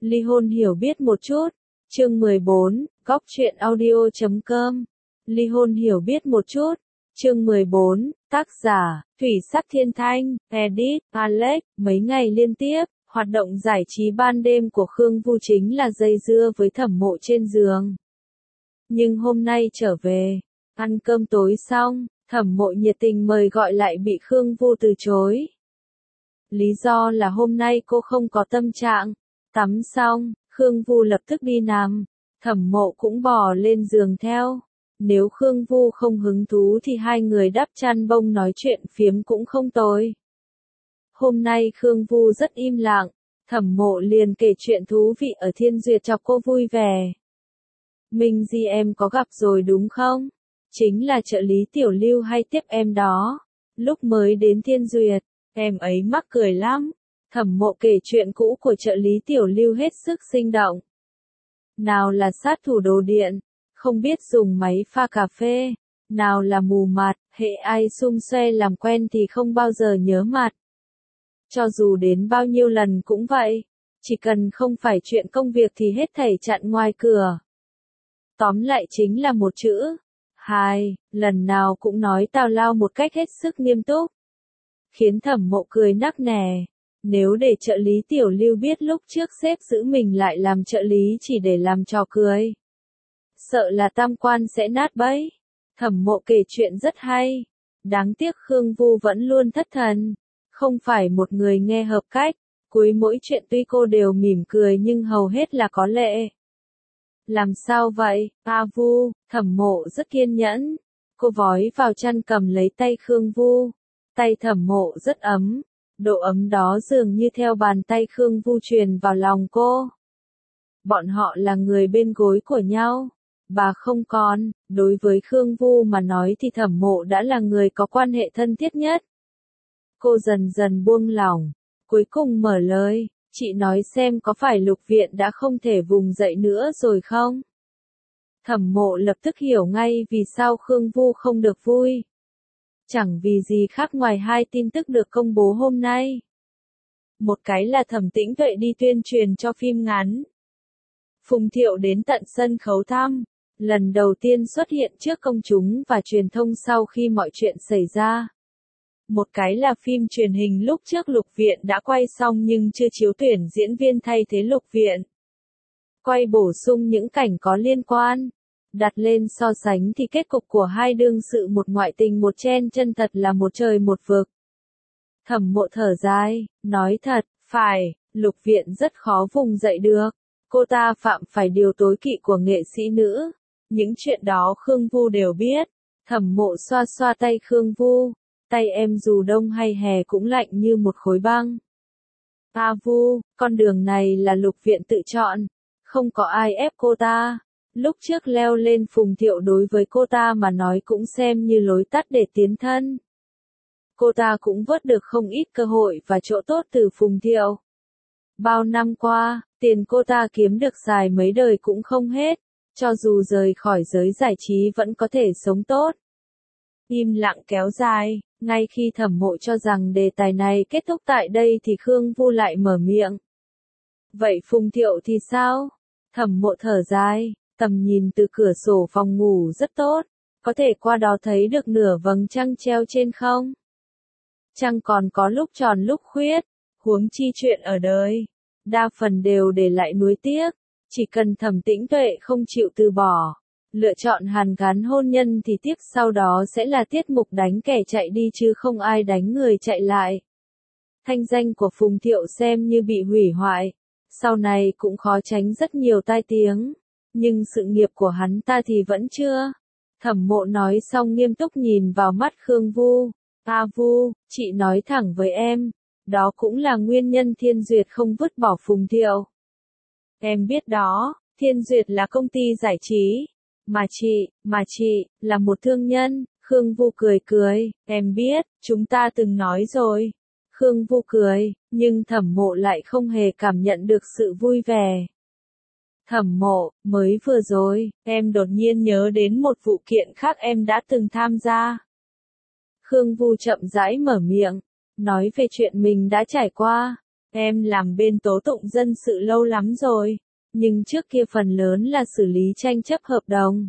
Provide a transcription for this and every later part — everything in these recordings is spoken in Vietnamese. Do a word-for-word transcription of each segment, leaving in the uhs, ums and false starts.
Ly hôn hiểu biết một chút. Chương mười bốn, góc truyện audio chấm com. Ly hôn hiểu biết một chút. Chương mười bốn, tác giả, Thủy Sắc Thiên Thanh, edit, Alex. Mấy ngày liên tiếp, hoạt động giải trí ban đêm của Khương Vu chính là dây dưa với Thẩm Mộ trên giường. Nhưng hôm nay trở về, ăn cơm tối xong, Thẩm Mộ nhiệt tình mời gọi lại bị Khương Vu từ chối. Lý do là hôm nay cô không có tâm trạng. Tắm xong, Khương Vu lập tức đi nằm. Thẩm Mộ cũng bò lên giường theo. Nếu Khương Vu không hứng thú thì hai người đắp chăn bông nói chuyện phiếm cũng không tồi. Hôm nay Khương Vu rất im lặng. Thẩm Mộ liền kể chuyện thú vị ở Thiên Duyệt cho cô vui vẻ. Minh Di em có gặp rồi đúng không? Chính là trợ lý Tiểu Lưu hay tiếp em đó. Lúc mới đến Thiên Duyệt, em ấy mắc cười lắm. Thẩm Mộ kể chuyện cũ của trợ lý Tiểu Lưu hết sức sinh động. Nào là sát thủ đồ điện, không biết dùng máy pha cà phê, nào là mù mặt, hệ ai xung xoe làm quen thì không bao giờ nhớ mặt. Cho dù đến bao nhiêu lần cũng vậy, chỉ cần không phải chuyện công việc thì hết thảy chặn ngoài cửa. Tóm lại chính là một chữ, hai, lần nào cũng nói tào lao một cách hết sức nghiêm túc. Khiến Thẩm Mộ cười nắc nẻ. Nếu để trợ lý Tiểu Lưu biết lúc trước sếp giữ mình lại làm trợ lý chỉ để làm trò cười, sợ là tam quan sẽ nát bấy. Thẩm Mộ kể chuyện rất hay. Đáng tiếc Khương Vu vẫn luôn thất thần. Không phải một người nghe hợp cách. Cuối mỗi chuyện tuy cô đều mỉm cười nhưng hầu hết là có lệ. Làm sao vậy, A Vu? Thẩm Mộ rất kiên nhẫn. Cô vói vào chăn cầm lấy tay Khương Vu. Tay Thẩm Mộ rất ấm. Độ ấm đó dường như theo bàn tay Khương Vu truyền vào lòng cô. Bọn họ là người bên gối của nhau. Bà không còn, đối với Khương Vu mà nói thì Thẩm Mộ đã là người có quan hệ thân thiết nhất. Cô dần dần buông lỏng, cuối cùng mở lời, chị nói xem có phải Lục Viện đã không thể vùng dậy nữa rồi không? Thẩm Mộ lập tức hiểu ngay vì sao Khương Vu không được vui. Chẳng vì gì khác ngoài hai tin tức được công bố hôm nay. Một cái là Thẩm Tĩnh Tuệ đi tuyên truyền cho phim ngắn. Phùng Thiệu đến tận sân khấu thăm, lần đầu tiên xuất hiện trước công chúng và truyền thông sau khi mọi chuyện xảy ra. Một cái là phim truyền hình lúc trước Lục Viện đã quay xong nhưng chưa chiếu tuyển diễn viên thay thế Lục Viện. Quay bổ sung những cảnh có liên quan. Đặt lên so sánh thì kết cục của hai đương sự một ngoại tình một chen chân thật là một trời một vực. Thẩm Mộ thở dài, nói thật, phải, Lục Viện rất khó vùng dậy được. Cô ta phạm phải điều tối kỵ của nghệ sĩ nữ. Những chuyện đó Khương Vu đều biết. Thẩm Mộ xoa xoa tay Khương Vu. Tay em dù đông hay hè cũng lạnh như một khối băng. A Vu, con đường này là Lục Viện tự chọn. Không có ai ép cô ta. Lúc trước leo lên Phùng Thiệu đối với cô ta mà nói cũng xem như lối tắt để tiến thân. Cô ta cũng vớt được không ít cơ hội và chỗ tốt từ Phùng Thiệu. Bao năm qua, tiền cô ta kiếm được xài mấy đời cũng không hết. Cho dù rời khỏi giới giải trí vẫn có thể sống tốt. Im lặng kéo dài, ngay khi Thẩm Mộ cho rằng đề tài này kết thúc tại đây thì Khương Vu lại mở miệng. Vậy Phùng Thiệu thì sao? Thẩm Mộ thở dài. Tầm nhìn từ cửa sổ phòng ngủ rất tốt, có thể qua đó thấy được nửa vầng trăng treo trên không. Trăng còn có lúc tròn lúc khuyết, huống chi chuyện ở đời, đa phần đều để lại nuối tiếc, chỉ cần Thẩm Tĩnh Tuệ không chịu từ bỏ, lựa chọn hàn gắn hôn nhân thì tiếp sau đó sẽ là tiết mục đánh kẻ chạy đi chứ không ai đánh người chạy lại. Thanh danh của Phùng Thiệu xem như bị hủy hoại, sau này cũng khó tránh rất nhiều tai tiếng. Nhưng sự nghiệp của hắn ta thì vẫn chưa. Thẩm Mộ nói xong nghiêm túc nhìn vào mắt Khương Vu. A Vu, chị nói thẳng với em. Đó cũng là nguyên nhân Thiên Duyệt không vứt bỏ Phùng Thiệu. Em biết đó, Thiên Duyệt là công ty giải trí. Mà chị, mà chị, là một thương nhân. Khương Vu cười cười. Em biết, chúng ta từng nói rồi. Khương Vu cười, nhưng Thẩm Mộ lại không hề cảm nhận được sự vui vẻ. Thẩm Mộ, mới vừa rồi, em đột nhiên nhớ đến một vụ kiện khác em đã từng tham gia. Khương Vu chậm rãi mở miệng, nói về chuyện mình đã trải qua. Em làm bên tố tụng dân sự lâu lắm rồi, nhưng trước kia phần lớn là xử lý tranh chấp hợp đồng.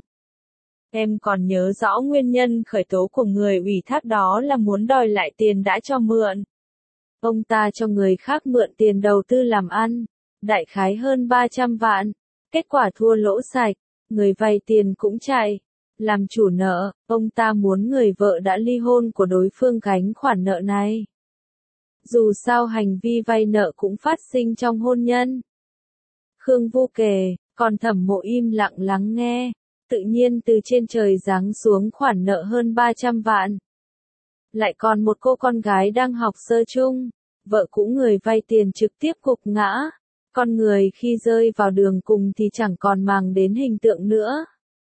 Em còn nhớ rõ nguyên nhân khởi tố của người ủy thác đó là muốn đòi lại tiền đã cho mượn. Ông ta cho người khác mượn tiền đầu tư làm ăn, đại khái hơn ba trăm vạn, kết quả thua lỗ sạch, người vay tiền cũng chạy. Làm chủ nợ, ông ta muốn người vợ đã ly hôn của đối phương gánh khoản nợ này. Dù sao hành vi vay nợ cũng phát sinh trong hôn nhân. Khương Vu kể, còn Thẩm Mộ im lặng lắng nghe, tự nhiên từ trên trời giáng xuống khoản nợ hơn ba trăm vạn. Lại còn một cô con gái đang học sơ chung, vợ cũ người vay tiền trực tiếp gục ngã, con người khi rơi vào đường cùng thì chẳng còn màng đến hình tượng nữa.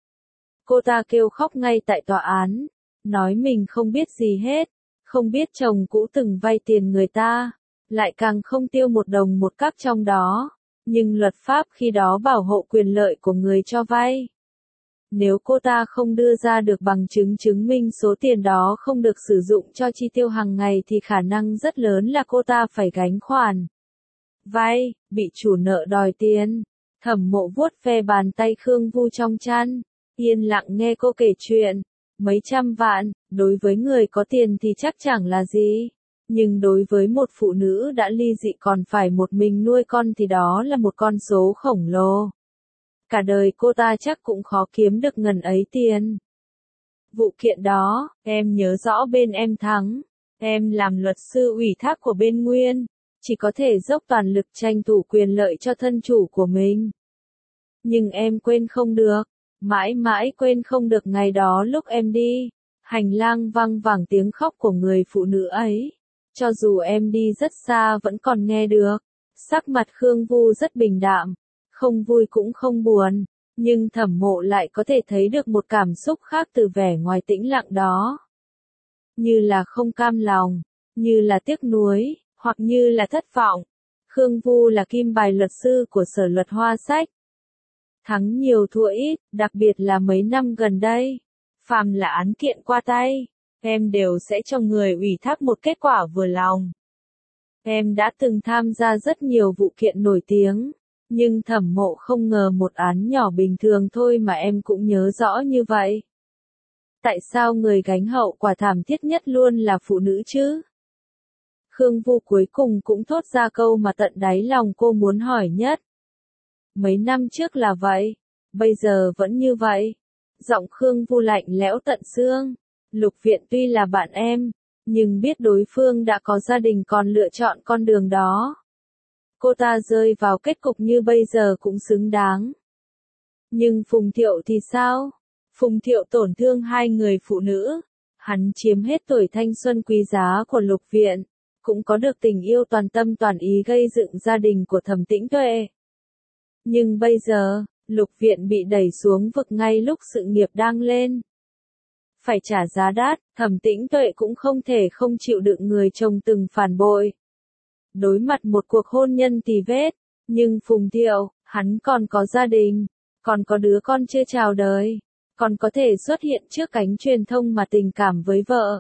Cô ta kêu khóc ngay tại tòa án, nói mình không biết gì hết, không biết chồng cũ từng vay tiền người ta, lại càng không tiêu một đồng một cắc trong đó, nhưng luật pháp khi đó bảo hộ quyền lợi của người cho vay. Nếu cô ta không đưa ra được bằng chứng chứng minh số tiền đó không được sử dụng cho chi tiêu hàng ngày thì khả năng rất lớn là cô ta phải gánh khoản vay, bị chủ nợ đòi tiền. Thẩm Mộ vuốt ve bàn tay Khương Vu trong chăn, yên lặng nghe cô kể chuyện. Mấy trăm vạn, đối với người có tiền thì chắc chẳng là gì. Nhưng đối với một phụ nữ đã ly dị còn phải một mình nuôi con thì đó là một con số khổng lồ. Cả đời cô ta chắc cũng khó kiếm được ngần ấy tiền. Vụ kiện đó, em nhớ rõ bên em thắng. Em làm luật sư ủy thác của bên Nguyên, chỉ có thể dốc toàn lực tranh thủ quyền lợi cho thân chủ của mình. Nhưng em quên không được, mãi mãi quên không được ngày đó lúc em đi, hành lang vang vẳng tiếng khóc của người phụ nữ ấy. Cho dù em đi rất xa vẫn còn nghe được. Sắc mặt Khương Vu rất bình đạm, không vui cũng không buồn, nhưng Thẩm Mộ lại có thể thấy được một cảm xúc khác từ vẻ ngoài tĩnh lặng đó. Như là không cam lòng, như là tiếc nuối, hoặc như là thất vọng. Khương Vu là kim bài luật sư của Sở Luật Hoa Sách. Thắng nhiều thua ít, đặc biệt là mấy năm gần đây. Phàm là án kiện qua tay, em đều sẽ cho người ủy thác một kết quả vừa lòng. Em đã từng tham gia rất nhiều vụ kiện nổi tiếng, nhưng Thẩm Mộ không ngờ một án nhỏ bình thường thôi mà em cũng nhớ rõ như vậy. Tại sao người gánh hậu quả thảm thiết nhất luôn là phụ nữ chứ? Khương Vu cuối cùng cũng thốt ra câu mà tận đáy lòng cô muốn hỏi nhất. Mấy năm trước là vậy, bây giờ vẫn như vậy. Giọng Khương Vu lạnh lẽo tận xương. Lục Viện tuy là bạn em, nhưng biết đối phương đã có gia đình còn lựa chọn con đường đó. Cô ta rơi vào kết cục như bây giờ cũng xứng đáng. Nhưng Phùng Thiệu thì sao? Phùng Thiệu tổn thương hai người phụ nữ. Hắn chiếm hết tuổi thanh xuân quý giá của Lục Viện, cũng có được tình yêu toàn tâm toàn ý gây dựng gia đình của Thẩm Tĩnh Tuệ. Nhưng bây giờ, Lục Viện bị đẩy xuống vực ngay lúc sự nghiệp đang lên. Phải trả giá đắt, Thẩm Tĩnh Tuệ cũng không thể không chịu đựng người chồng từng phản bội. Đối mặt một cuộc hôn nhân tì vết, nhưng Phùng Thiệu, hắn còn có gia đình, còn có đứa con chưa chào đời, còn có thể xuất hiện trước cánh truyền thông mà tình cảm với vợ.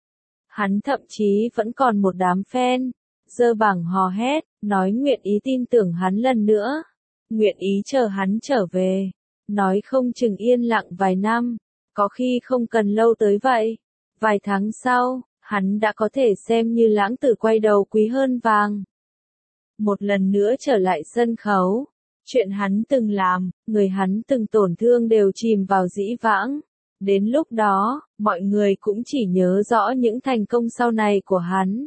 Hắn thậm chí vẫn còn một đám fan, giơ bảng hò hét, nói nguyện ý tin tưởng hắn lần nữa, nguyện ý chờ hắn trở về, nói không chừng yên lặng vài năm, có khi không cần lâu tới vậy. Vài tháng sau, hắn đã có thể xem như lãng tử quay đầu quý hơn vàng. Một lần nữa trở lại sân khấu, chuyện hắn từng làm, người hắn từng tổn thương đều chìm vào dĩ vãng. Đến lúc đó, mọi người cũng chỉ nhớ rõ những thành công sau này của hắn.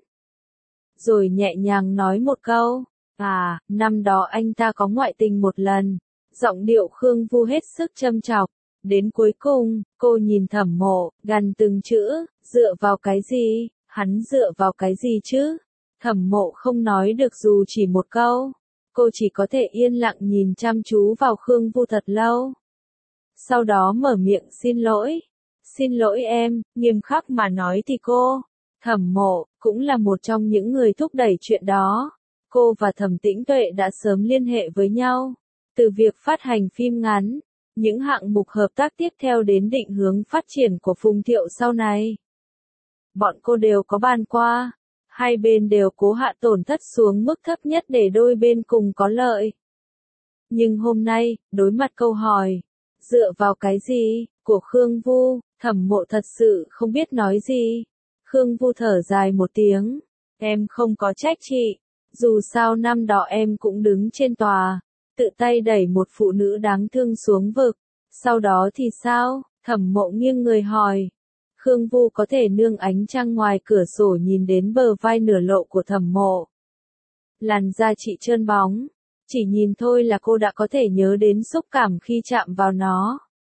Rồi nhẹ nhàng nói một câu, à, năm đó anh ta có ngoại tình một lần. Giọng điệu Khương Vu hết sức châm chọc. Đến cuối cùng, cô nhìn Thẩm Mộ, gằn từng chữ, dựa vào cái gì, hắn dựa vào cái gì chứ? Thẩm Mộ không nói được dù chỉ một câu. Cô chỉ có thể yên lặng nhìn chăm chú vào Khương Vu thật lâu. Sau đó mở miệng xin lỗi. Xin lỗi em, nghiêm khắc mà nói thì cô, Thẩm Mộ, cũng là một trong những người thúc đẩy chuyện đó. Cô và Thẩm Tĩnh Tuệ đã sớm liên hệ với nhau. Từ việc phát hành phim ngắn, những hạng mục hợp tác tiếp theo đến định hướng phát triển của Phùng Thiệu sau này. Bọn cô đều có bàn qua. Hai bên đều cố hạ tổn thất xuống mức thấp nhất để đôi bên cùng có lợi. Nhưng hôm nay, đối mặt câu hỏi, dựa vào cái gì, của Khương Vu, Thẩm Mộ thật sự không biết nói gì. Khương Vu thở dài một tiếng, em không có trách chị, dù sao năm đó em cũng đứng trên tòa, tự tay đẩy một phụ nữ đáng thương xuống vực, sau đó thì sao? Thẩm Mộ nghiêng người hỏi. Khương Vu có thể nương ánh trăng ngoài cửa sổ nhìn đến bờ vai nửa lộ của Thẩm Mộ. Làn da chị trơn bóng, chỉ nhìn thôi là cô đã có thể nhớ đến xúc cảm khi chạm vào nó.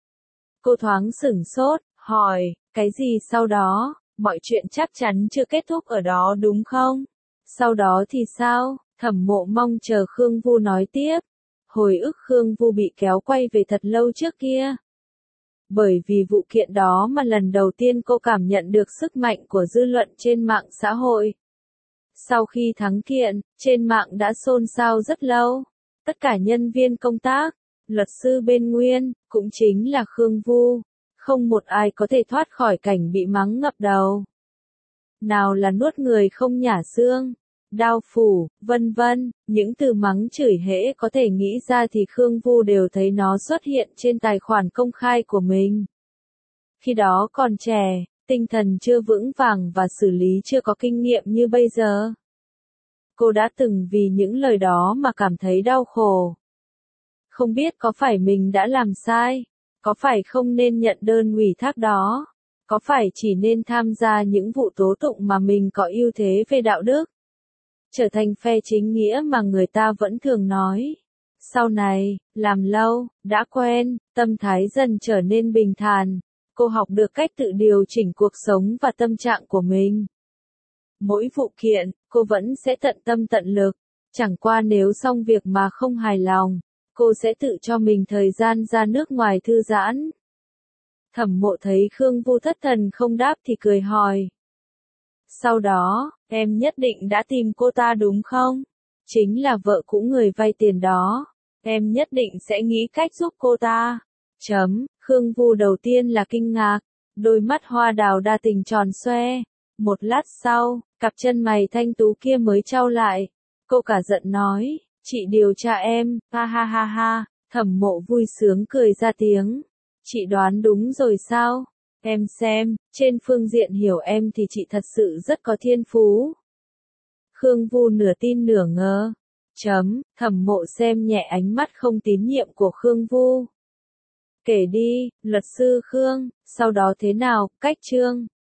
Cô thoáng sửng sốt, hỏi, cái gì sau đó, mọi chuyện chắc chắn chưa kết thúc ở đó đúng không? Sau đó thì sao? Thẩm Mộ mong chờ Khương Vu nói tiếp. Hồi ức Khương Vu bị kéo quay về thật lâu trước kia. Bởi vì vụ kiện đó mà lần đầu tiên cô cảm nhận được sức mạnh của dư luận trên mạng xã hội. Sau khi thắng kiện, trên mạng đã xôn xao rất lâu. Tất cả nhân viên công tác, luật sư bên Nguyên, cũng chính là Khương Vu, không một ai có thể thoát khỏi cảnh bị mắng ngập đầu. Nào là nuốt người không nhả xương, đao phủ, vân vân, những từ mắng chửi hễ có thể nghĩ ra thì Khương Vu đều thấy nó xuất hiện trên tài khoản công khai của mình. Khi đó còn trẻ, tinh thần chưa vững vàng và xử lý chưa có kinh nghiệm như bây giờ. Cô đã từng vì những lời đó mà cảm thấy đau khổ. Không biết có phải mình đã làm sai, có phải không nên nhận đơn ủy thác đó, có phải chỉ nên tham gia những vụ tố tụng mà mình có ưu thế về đạo đức. Trở thành phe chính nghĩa mà người ta vẫn thường nói. Sau này, làm lâu, đã quen, tâm thái dần trở nên bình thản. Cô học được cách tự điều chỉnh cuộc sống và tâm trạng của mình. Mỗi vụ kiện, cô vẫn sẽ tận tâm tận lực. Chẳng qua nếu xong việc mà không hài lòng, cô sẽ tự cho mình thời gian ra nước ngoài thư giãn. Thẩm Mộ thấy Khương Vu thất thần không đáp thì cười hỏi. Sau đó, em nhất định đã tìm cô ta đúng không? Chính là vợ cũ người vay tiền đó. Em nhất định sẽ nghĩ cách giúp cô ta. Chấm, Khương Vu đầu tiên là kinh ngạc. Đôi mắt hoa đào đa tình tròn xoe. Một lát sau, cặp chân mày thanh tú kia mới trao lại. Cô cả giận nói, chị điều tra em, ha ha ha ha. Thẩm Mộ vui sướng cười ra tiếng. Chị đoán đúng rồi sao? Em xem, trên phương diện hiểu em thì chị thật sự rất có thiên phú. Khương Vu nửa tin nửa ngờ. Chấm, Thẩm Mộ xem nhẹ ánh mắt không tín nhiệm của Khương Vu. Kể đi, luật sư Khương, sau đó thế nào, cách chương.